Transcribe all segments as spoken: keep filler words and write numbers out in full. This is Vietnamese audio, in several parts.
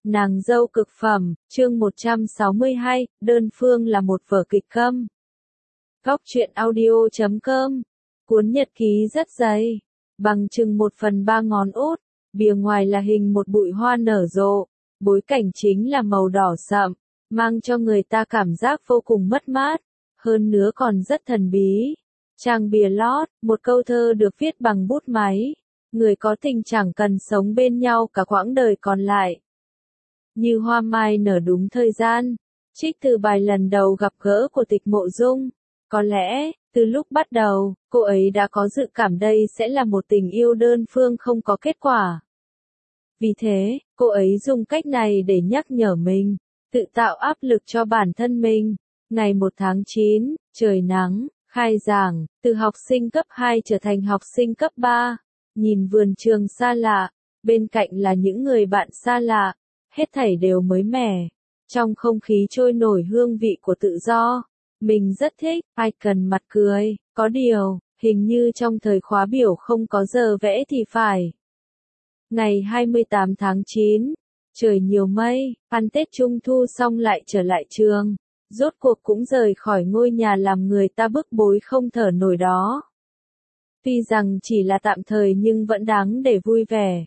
Nàng dâu cực phẩm, chương một trăm sáu mươi hai, đơn phương là một vở kịch câm. Góc truyện audio chấm com. Cuốn nhật ký rất dày, bằng chừng một phần ba ngón út, bìa ngoài là hình một bụi hoa nở rộ, bối cảnh chính là màu đỏ sậm, mang cho người ta cảm giác vô cùng mất mát, hơn nữa còn rất thần bí. Trang bìa lót, một câu thơ được viết bằng bút máy, người có tình chẳng cần sống bên nhau cả quãng đời còn lại. Như hoa mai nở đúng thời gian, trích từ bài lần đầu gặp gỡ của Tịch Mộ Dung. Có lẽ, từ lúc bắt đầu, cô ấy đã có dự cảm đây sẽ là một tình yêu đơn phương không có kết quả. Vì thế, cô ấy dùng cách này để nhắc nhở mình, tự tạo áp lực cho bản thân mình. Ngày một tháng chín, trời nắng, khai giảng, từ học sinh cấp hai trở thành học sinh cấp ba. Nhìn vườn trường xa lạ, bên cạnh là những người bạn xa lạ. Hết thảy đều mới mẻ, trong không khí trôi nổi hương vị của tự do. Mình rất thích, ai cần mặt cười, có điều, hình như trong thời khóa biểu không có giờ vẽ thì phải. Ngày hai mươi tám tháng chín, trời nhiều mây, ăn Tết Trung Thu xong lại trở lại trường, rốt cuộc cũng rời khỏi ngôi nhà làm người ta bức bối không thở nổi đó. Tuy rằng chỉ là tạm thời nhưng vẫn đáng để vui vẻ.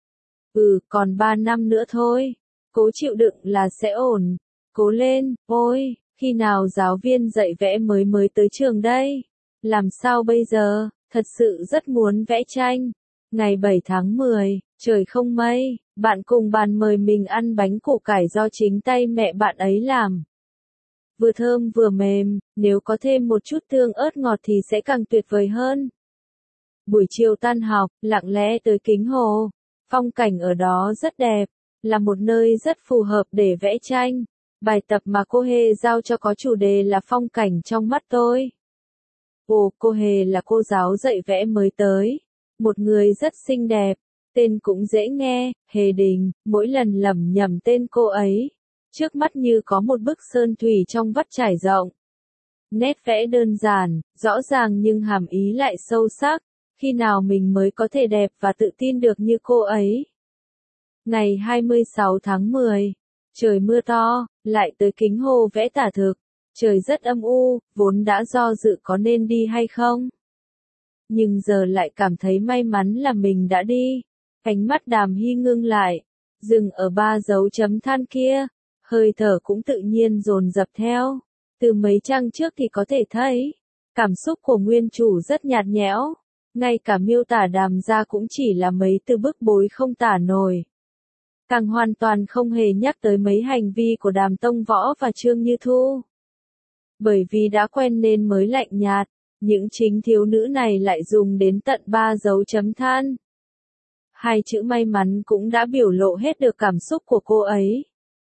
Ừ, còn ba năm nữa thôi. Cố chịu đựng là sẽ ổn. Cố lên, ôi, khi nào giáo viên dạy vẽ mới mới tới trường đây? Làm sao bây giờ? Thật sự rất muốn vẽ tranh. Ngày bảy tháng mười, trời không mây, bạn cùng bàn mời mình ăn bánh củ cải do chính tay mẹ bạn ấy làm. Vừa thơm vừa mềm, nếu có thêm một chút tương ớt ngọt thì sẽ càng tuyệt vời hơn. Buổi chiều tan học, lặng lẽ tới Kính Hồ. Phong cảnh ở đó rất đẹp, là một nơi rất phù hợp để vẽ tranh. Bài tập mà cô Hề giao cho có chủ đề là phong cảnh trong mắt tôi. Ồ, cô Hề là cô giáo dạy vẽ mới tới. Một người rất xinh đẹp, tên cũng dễ nghe, Hề Đình. Mỗi lần lẩm nhẩm tên cô ấy, trước mắt như có một bức sơn thủy trong vắt trải rộng. Nét vẽ đơn giản, rõ ràng nhưng hàm ý lại sâu sắc. Khi nào mình mới có thể đẹp và tự tin được như cô ấy? Ngày hai mươi sáu tháng mười, trời mưa to, lại tới Kính Hồ vẽ tả thực. Trời rất âm u, vốn đã do dự có nên đi hay không. Nhưng giờ lại cảm thấy may mắn là mình đã đi. Ánh mắt Đàm Hy ngưng lại, dừng ở ba dấu chấm than kia, hơi thở cũng tự nhiên dồn dập theo. Từ mấy trang trước thì có thể thấy, cảm xúc của nguyên chủ rất nhạt nhẽo. Ngay cả miêu tả Đàm gia cũng chỉ là mấy từ bức bối không tả nổi. Càng hoàn toàn không hề nhắc tới mấy hành vi của Đàm Tông Võ và Trương Như Thu. Bởi vì đã quen nên mới lạnh nhạt, những chính thiếu nữ này lại dùng đến tận ba dấu chấm than. Hai chữ may mắn cũng đã biểu lộ hết được cảm xúc của cô ấy.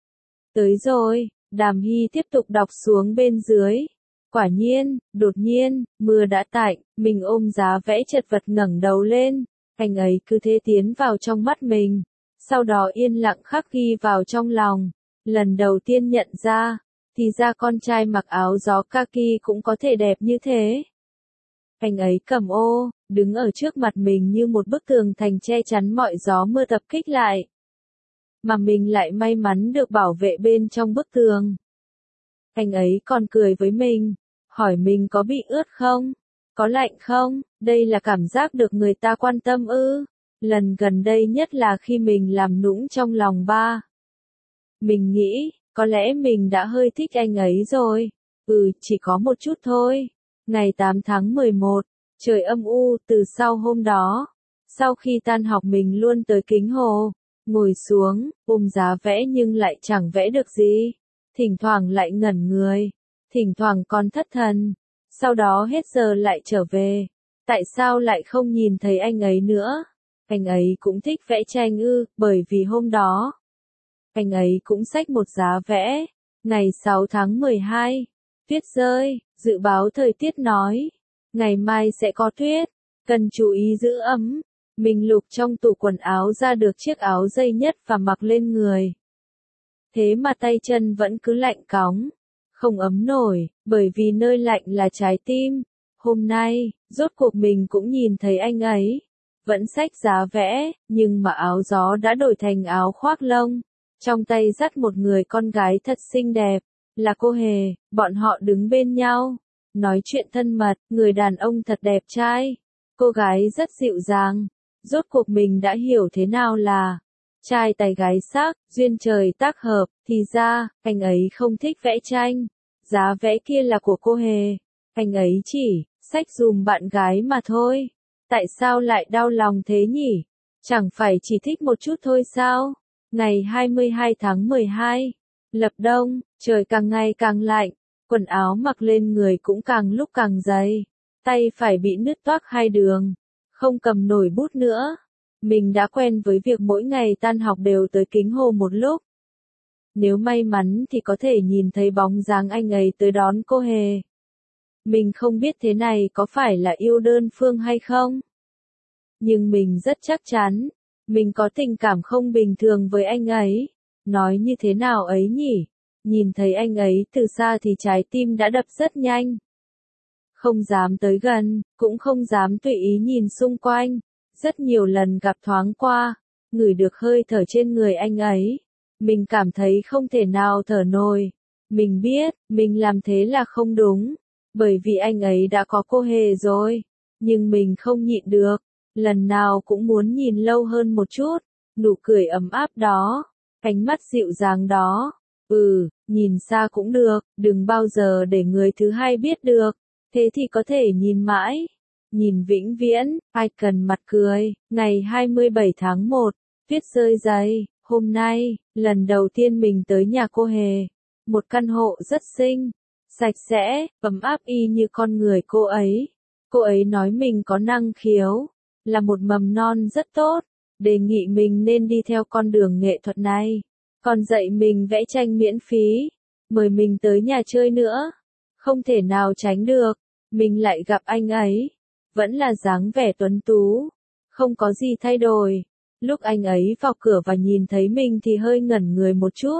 Tới rồi, Đàm Hy tiếp tục đọc xuống bên dưới. Quả nhiên, đột nhiên, mưa đã tạnh, mình ôm giá vẽ chật vật ngẩng đầu lên, anh ấy cứ thế tiến vào trong mắt mình, sau đó yên lặng khắc ghi vào trong lòng. Lần đầu tiên nhận ra, thì ra con trai mặc áo gió kaki cũng có thể đẹp như thế. Anh ấy cầm ô, đứng ở trước mặt mình như một bức tường thành che chắn mọi gió mưa tập kích lại. Mà mình lại may mắn được bảo vệ bên trong bức tường. Anh ấy còn cười với mình, hỏi mình có bị ướt không? Có lạnh không? Đây là cảm giác được người ta quan tâm ư? Lần gần đây nhất là khi mình làm nũng trong lòng ba. Mình nghĩ, có lẽ mình đã hơi thích anh ấy rồi. Ừ, chỉ có một chút thôi. Ngày tám tháng mười một, trời âm u. Từ sau hôm đó, sau khi tan học mình luôn tới Kính Hồ, ngồi xuống, ôm giá vẽ nhưng lại chẳng vẽ được gì. Thỉnh thoảng lại ngẩn người, thỉnh thoảng còn thất thần, sau đó hết giờ lại trở về. Tại sao lại không nhìn thấy anh ấy nữa? Anh ấy cũng thích vẽ tranh ư? Bởi vì hôm đó, anh ấy cũng xách một giá vẽ. Ngày sáu tháng mười hai, tuyết rơi, dự báo thời tiết nói, ngày mai sẽ có tuyết, cần chú ý giữ ấm. Mình lục trong tủ quần áo ra được chiếc áo dây nhất và mặc lên người. Thế mà tay chân vẫn cứ lạnh cóng, không ấm nổi, bởi vì nơi lạnh là trái tim. Hôm nay, rốt cuộc mình cũng nhìn thấy anh ấy, vẫn xách giá vẽ, nhưng mà áo gió đã đổi thành áo khoác lông. trong tay dắt một người con gái thật xinh đẹp, là cô Hề, bọn họ đứng bên nhau, nói chuyện thân mật, người đàn ông thật đẹp trai, cô gái rất dịu dàng, rốt cuộc mình đã hiểu thế nào là trai tài gái sắc, duyên trời tác hợp, thì ra, anh ấy không thích vẽ tranh, giá vẽ kia là của cô Hề, anh ấy chỉ xách dùm bạn gái mà thôi, tại sao lại đau lòng thế nhỉ? Chẳng phải chỉ thích một chút thôi sao? Ngày hai mươi hai tháng mười hai, lập đông, trời càng ngày càng lạnh, quần áo mặc lên người cũng càng lúc càng dày, tay phải bị nứt toác hai đường, không cầm nổi bút nữa. Mình đã quen với việc mỗi ngày tan học đều tới kính hồ một lúc. Nếu may mắn thì có thể nhìn thấy bóng dáng anh ấy tới đón cô Hề. Mình không biết thế này có phải là yêu đơn phương hay không. Nhưng mình rất chắc chắn, mình có tình cảm không bình thường với anh ấy. Nói như thế nào ấy nhỉ? Nhìn thấy anh ấy từ xa thì trái tim đã đập rất nhanh. Không dám tới gần, cũng không dám tùy ý nhìn xung quanh. Rất nhiều lần gặp thoáng qua, ngửi được hơi thở trên người anh ấy. Mình cảm thấy không thể nào thở nổi. Mình biết, mình làm thế là không đúng. Bởi vì anh ấy đã có cô Hề rồi. Nhưng mình không nhịn được. Lần nào cũng muốn nhìn lâu hơn một chút. Nụ cười ấm áp đó. Ánh mắt dịu dàng đó. Ừ, nhìn xa cũng được. Đừng bao giờ để người thứ hai biết được. Thế thì có thể nhìn mãi. Nhìn vĩnh viễn, ai cần mặt cười. Ngày hai mươi bảy tháng một, tuyết rơi dày. Hôm nay, lần đầu tiên mình tới nhà cô Hề. Một căn hộ rất xinh, sạch sẽ, ấm áp y như con người cô ấy. Cô ấy nói mình có năng khiếu, là một mầm non rất tốt, đề nghị mình nên đi theo con đường nghệ thuật này. Còn dạy mình vẽ tranh miễn phí, mời mình tới nhà chơi nữa. Không thể nào tránh được, mình lại gặp anh ấy. Vẫn là dáng vẻ tuấn tú, không có gì thay đổi. Lúc anh ấy vào cửa và nhìn thấy mình thì hơi ngẩn người một chút.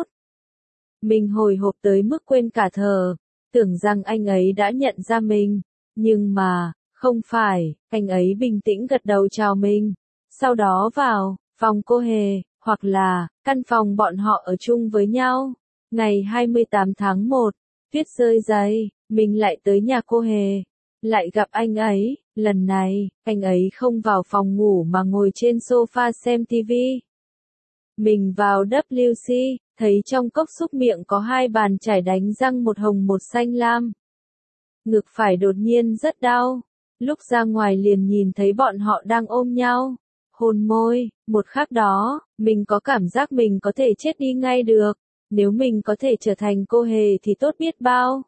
Mình hồi hộp tới mức quên cả thở, tưởng rằng anh ấy đã nhận ra mình. Nhưng mà, không phải, anh ấy bình tĩnh gật đầu chào mình. Sau đó vào, phòng cô Hề, hoặc là, căn phòng bọn họ ở chung với nhau. Ngày hai mươi tám tháng một, tuyết rơi dày, mình lại tới nhà cô Hề. Lại gặp anh ấy, lần này, anh ấy không vào phòng ngủ mà ngồi trên sofa xem tivi. Mình vào W C, thấy trong cốc xúc miệng có hai bàn chải đánh răng, một hồng một xanh lam. Ngực phải đột nhiên rất đau. Lúc ra ngoài liền nhìn thấy bọn họ đang ôm nhau, hôn môi. Một khắc đó, mình có cảm giác mình có thể chết đi ngay được. Nếu mình có thể trở thành cô Hề thì tốt biết bao.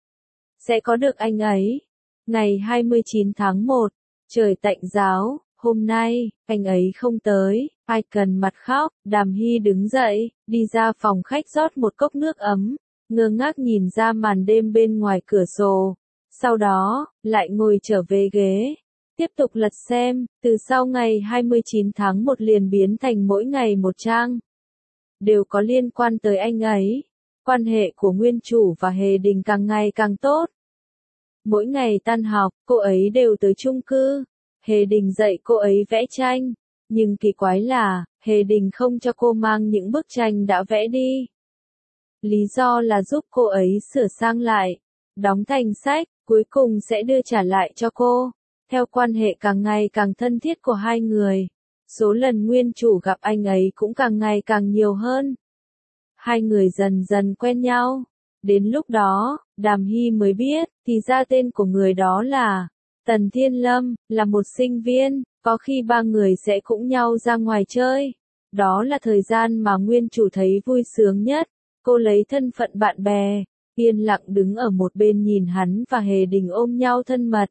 Sẽ có được anh ấy. Ngày hai mươi chín tháng một, trời tạnh ráo, hôm nay, anh ấy không tới, ai cần mặt khóc. Đàm Hy đứng dậy, đi ra phòng khách rót một cốc nước ấm, ngơ ngác nhìn ra màn đêm bên ngoài cửa sổ. Sau đó, lại ngồi trở về ghế, tiếp tục lật xem. Từ sau ngày hai mươi chín tháng một liền biến thành mỗi ngày một trang. Đều có liên quan tới anh ấy. Quan hệ của nguyên chủ và Hề Đình càng ngày càng tốt. Mỗi ngày tan học, cô ấy đều tới chung cư. Hề Đình dạy cô ấy vẽ tranh. Nhưng kỳ quái là, Hề Đình không cho cô mang những bức tranh đã vẽ đi. Lý do là giúp cô ấy sửa sang lại, đóng thành sách, cuối cùng sẽ đưa trả lại cho cô. Theo quan hệ càng ngày càng thân thiết của hai người, số lần nguyên chủ gặp anh ấy cũng càng ngày càng nhiều hơn. Hai người dần dần quen nhau. Đến lúc đó, Đàm Hy mới biết, thì ra tên của người đó là Tần Thiên Lâm, là một sinh viên. Có khi ba người sẽ cũng nhau ra ngoài chơi. Đó là thời gian mà nguyên chủ thấy vui sướng nhất. Cô lấy thân phận bạn bè, yên lặng đứng ở một bên nhìn hắn và Hề Đình ôm nhau thân mật.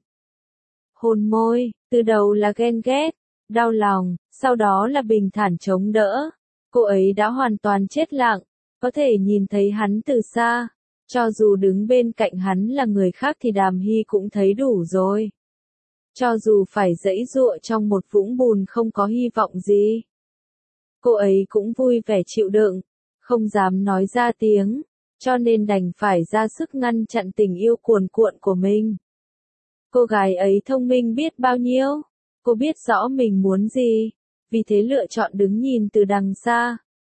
Hôn môi, từ đầu là ghen ghét, đau lòng, sau đó là bình thản chống đỡ. Cô ấy đã hoàn toàn chết lặng, có thể nhìn thấy hắn từ xa. Cho dù đứng bên cạnh hắn là người khác thì Đàm Hy cũng thấy đủ rồi. Cho dù phải giãy giụa trong một vũng bùn không có hy vọng gì, cô ấy cũng vui vẻ chịu đựng, không dám nói ra tiếng, cho nên đành phải ra sức ngăn chặn tình yêu cuồn cuộn của mình. Cô gái ấy thông minh biết bao nhiêu, cô biết rõ mình muốn gì, vì thế lựa chọn đứng nhìn từ đằng xa,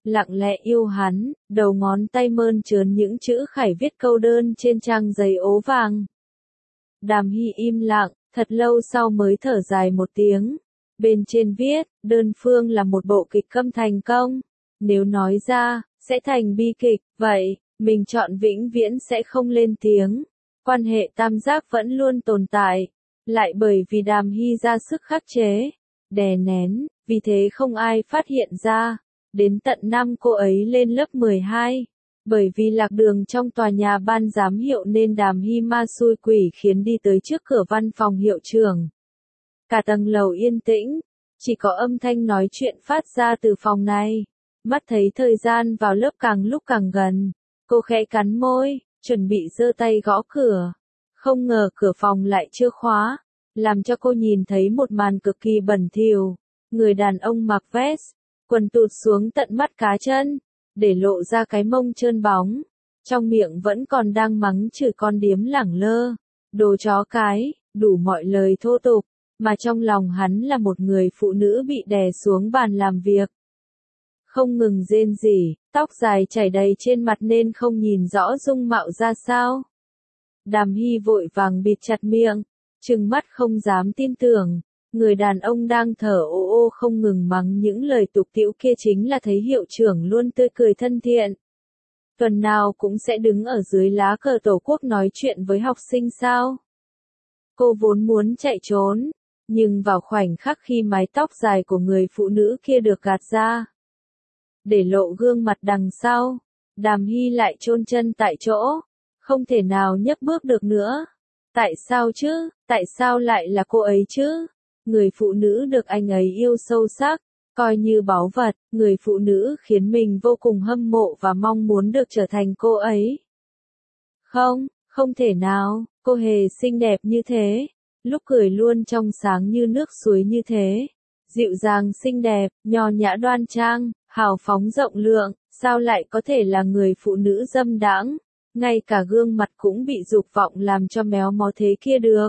lặng lẽ yêu hắn, đầu ngón tay mơn trớn những chữ khải viết câu đơn trên trang giấy ố vàng. Đàm Hy im lặng, thật lâu sau mới thở dài một tiếng. Bên trên viết, đơn phương là một bộ kịch câm thành công. Nếu nói ra, sẽ thành bi kịch, vậy, mình chọn vĩnh viễn sẽ không lên tiếng. Quan hệ tam giác vẫn luôn tồn tại, lại bởi vì Đàm Hy ra sức khắc chế, đè nén, vì thế không ai phát hiện ra. Đến tận năm cô ấy lên lớp mười hai, bởi vì lạc đường trong tòa nhà ban giám hiệu nên Đàm Hy ma xui quỷ khiến đi tới trước cửa văn phòng hiệu trưởng. Cả tầng lầu yên tĩnh, chỉ có âm thanh nói chuyện phát ra từ phòng này. Mắt thấy thời gian vào lớp càng lúc càng gần, cô khẽ cắn môi, chuẩn bị giơ tay gõ cửa. Không ngờ cửa phòng lại chưa khóa, làm cho cô nhìn thấy một màn cực kỳ bẩn thỉu. Người đàn ông mặc vest, quần tụt xuống tận mắt cá chân, để lộ ra cái mông trơn bóng. Trong miệng vẫn còn đang mắng chửi con điếm lẳng lơ, đồ chó cái, đủ mọi lời thô tục, mà trong lòng hắn là một người phụ nữ bị đè xuống bàn làm việc. Không ngừng rên rỉ, tóc dài chảy đầy trên mặt nên không nhìn rõ dung mạo ra sao. Đàm Hy vội vàng bịt chặt miệng, trừng mắt không dám tin tưởng. Người đàn ông đang thở ô ô không ngừng mắng những lời tục tĩu kia chính là thấy hiệu trưởng luôn tươi cười thân thiện. Tuần nào cũng sẽ đứng ở dưới lá cờ tổ quốc nói chuyện với học sinh sao. Cô vốn muốn chạy trốn, nhưng vào khoảnh khắc khi mái tóc dài của người phụ nữ kia được gạt ra, để lộ gương mặt đằng sau, Đàm Hy lại chôn chân tại chỗ, không thể nào nhấc bước được nữa. Tại sao chứ, tại sao lại là cô ấy chứ? Người phụ nữ được anh ấy yêu sâu sắc, coi như báu vật, người phụ nữ khiến mình vô cùng hâm mộ và mong muốn được trở thành cô ấy. Không, không thể nào, cô hề xinh đẹp như thế, lúc cười luôn trong sáng như nước suối như thế, dịu dàng xinh đẹp, nho nhã đoan trang, hào phóng rộng lượng, sao lại có thể là người phụ nữ dâm đãng, ngay cả gương mặt cũng bị dục vọng làm cho méo mó thế kia được.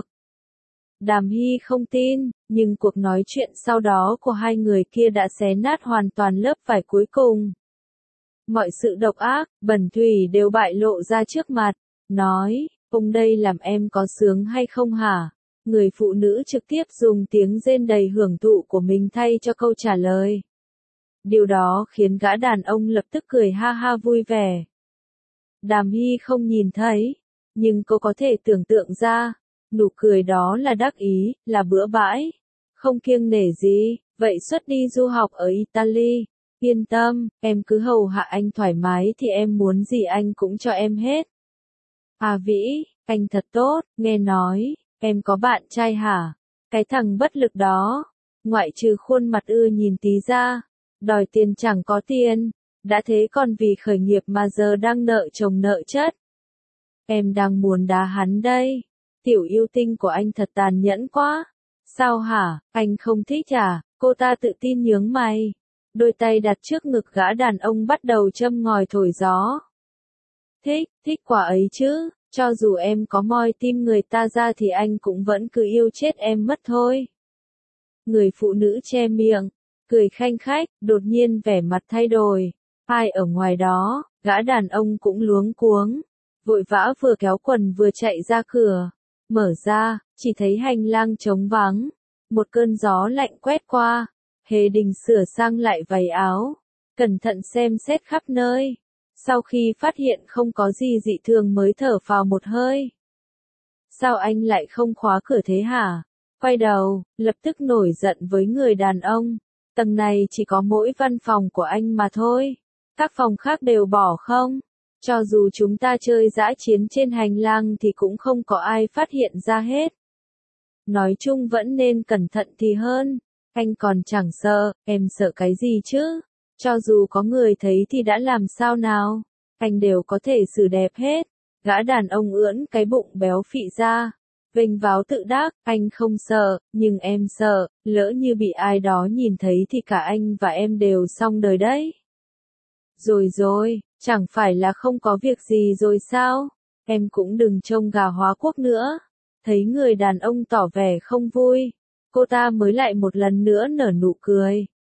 Đàm Hy không tin, nhưng cuộc nói chuyện sau đó của hai người kia đã xé nát hoàn toàn lớp vải cuối cùng. Mọi sự độc ác, bẩn thỉu đều bại lộ ra trước mặt, nói, ông đây làm em có sướng hay không hả? Người phụ nữ trực tiếp dùng tiếng rên đầy hưởng thụ của mình thay cho câu trả lời. Điều đó khiến gã đàn ông lập tức cười ha ha vui vẻ. Đàm Hy không nhìn thấy, nhưng cô có thể tưởng tượng ra. Nụ cười đó là đắc ý, là bừa bãi, không kiêng nể gì, vậy xuất đi du học ở Italy, yên tâm, em cứ hầu hạ anh thoải mái thì em muốn gì anh cũng cho em hết. À Vĩ, anh thật tốt, nghe nói, em có bạn trai hả? Cái thằng bất lực đó, ngoại trừ khuôn mặt ưa nhìn tí ra, đòi tiền chẳng có tiền, đã thế còn vì khởi nghiệp mà giờ đang nợ chồng nợ chất. Em đang muốn đá hắn đây. Tiểu yêu tinh của anh thật tàn nhẫn quá. Sao hả, anh không thích à? Cô ta tự tin nhướng mày. Đôi tay đặt trước ngực gã đàn ông bắt đầu châm ngòi thổi gió. Thích, thích quả ấy chứ, cho dù em có moi tim người ta ra thì anh cũng vẫn cứ yêu chết em mất thôi. Người phụ nữ che miệng, cười khanh khách, đột nhiên vẻ mặt thay đổi. Ai ở ngoài đó, gã đàn ông cũng luống cuống. Vội vã vừa kéo quần vừa chạy ra cửa. Mở ra, chỉ thấy hành lang trống vắng. Một cơn gió lạnh quét qua. Hề Đình sửa sang lại váy áo. Cẩn thận xem xét khắp nơi. Sau khi phát hiện không có gì dị thường mới thở phào một hơi. Sao anh lại không khóa cửa thế hả? Quay đầu, lập tức nổi giận với người đàn ông. Tầng này chỉ có mỗi văn phòng của anh mà thôi. Các phòng khác đều bỏ không? Cho dù chúng ta chơi dã chiến trên hành lang thì cũng không có ai phát hiện ra hết. Nói chung vẫn nên cẩn thận thì hơn. Anh còn chẳng sợ, em sợ cái gì chứ? Cho dù có người thấy thì đã làm sao nào? Anh đều có thể xử đẹp hết. Gã đàn ông ưỡn cái bụng béo phị ra. Vênh váo tự đắc, anh không sợ, nhưng em sợ, lỡ như bị ai đó nhìn thấy thì cả anh và em đều xong đời đấy. Rồi rồi, chẳng phải là không có việc gì rồi sao? Em cũng đừng trông gà hóa quốc nữa. Thấy người đàn ông tỏ vẻ không vui, cô ta mới lại một lần nữa nở nụ cười.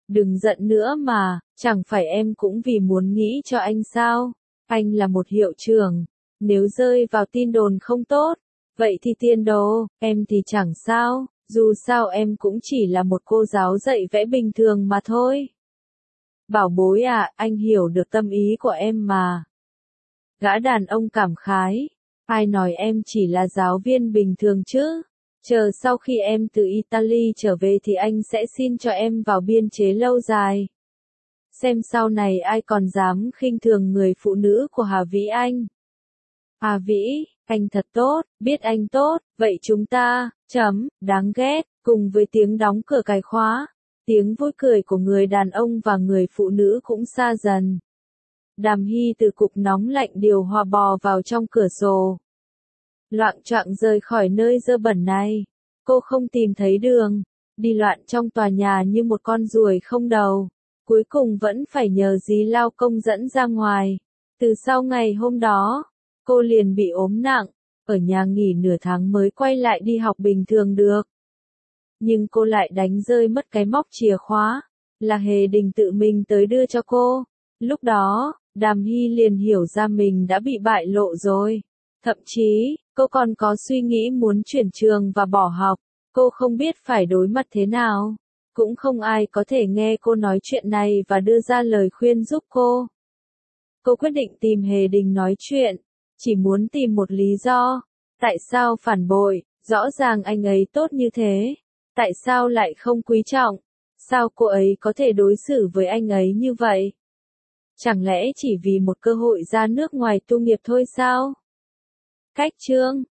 Đừng giận nữa mà, chẳng phải em cũng vì muốn nghĩ cho anh sao? Anh là một hiệu trưởng, nếu rơi vào tin đồn không tốt, vậy thì tiên đồ, em thì chẳng sao, dù sao em cũng chỉ là một cô giáo dạy vẽ bình thường mà thôi. Bảo bối à, anh hiểu được tâm ý của em mà. Gã đàn ông cảm khái, ai nói em chỉ là giáo viên bình thường chứ? Chờ sau khi em từ Italy trở về thì anh sẽ xin cho em vào biên chế lâu dài. Xem sau này ai còn dám khinh thường người phụ nữ của Hà Vĩ Anh. Hà Vĩ, anh thật tốt, biết anh tốt, vậy chúng ta, chấm, đáng ghét, cùng với tiếng đóng cửa cài khóa, tiếng vui cười của người đàn ông và người phụ nữ cũng xa dần. Đàm Hy từ cục nóng lạnh điều hòa bò vào trong cửa sổ. Loạng choạng rời khỏi nơi dơ bẩn này. Cô không tìm thấy đường, đi loạn trong tòa nhà như một con ruồi không đầu. Cuối cùng vẫn phải nhờ dì lao công dẫn ra ngoài. Từ sau ngày hôm đó, cô liền bị ốm nặng, ở nhà nghỉ nửa tháng mới quay lại đi học bình thường được. Nhưng cô lại đánh rơi mất cái móc chìa khóa, là Hề Đình tự mình tới đưa cho cô. Lúc đó, Đàm Hy liền hiểu ra mình đã bị bại lộ rồi. Thậm chí, cô còn có suy nghĩ muốn chuyển trường và bỏ học. Cô không biết phải đối mặt thế nào. Cũng không ai có thể nghe cô nói chuyện này và đưa ra lời khuyên giúp cô. Cô quyết định tìm Hề Đình nói chuyện, chỉ muốn tìm một lý do. Tại sao phản bội, rõ ràng anh ấy tốt như thế. Tại sao lại không quý trọng? Sao cô ấy có thể đối xử với anh ấy như vậy? Chẳng lẽ chỉ vì một cơ hội ra nước ngoài tu nghiệp thôi sao? Cách chương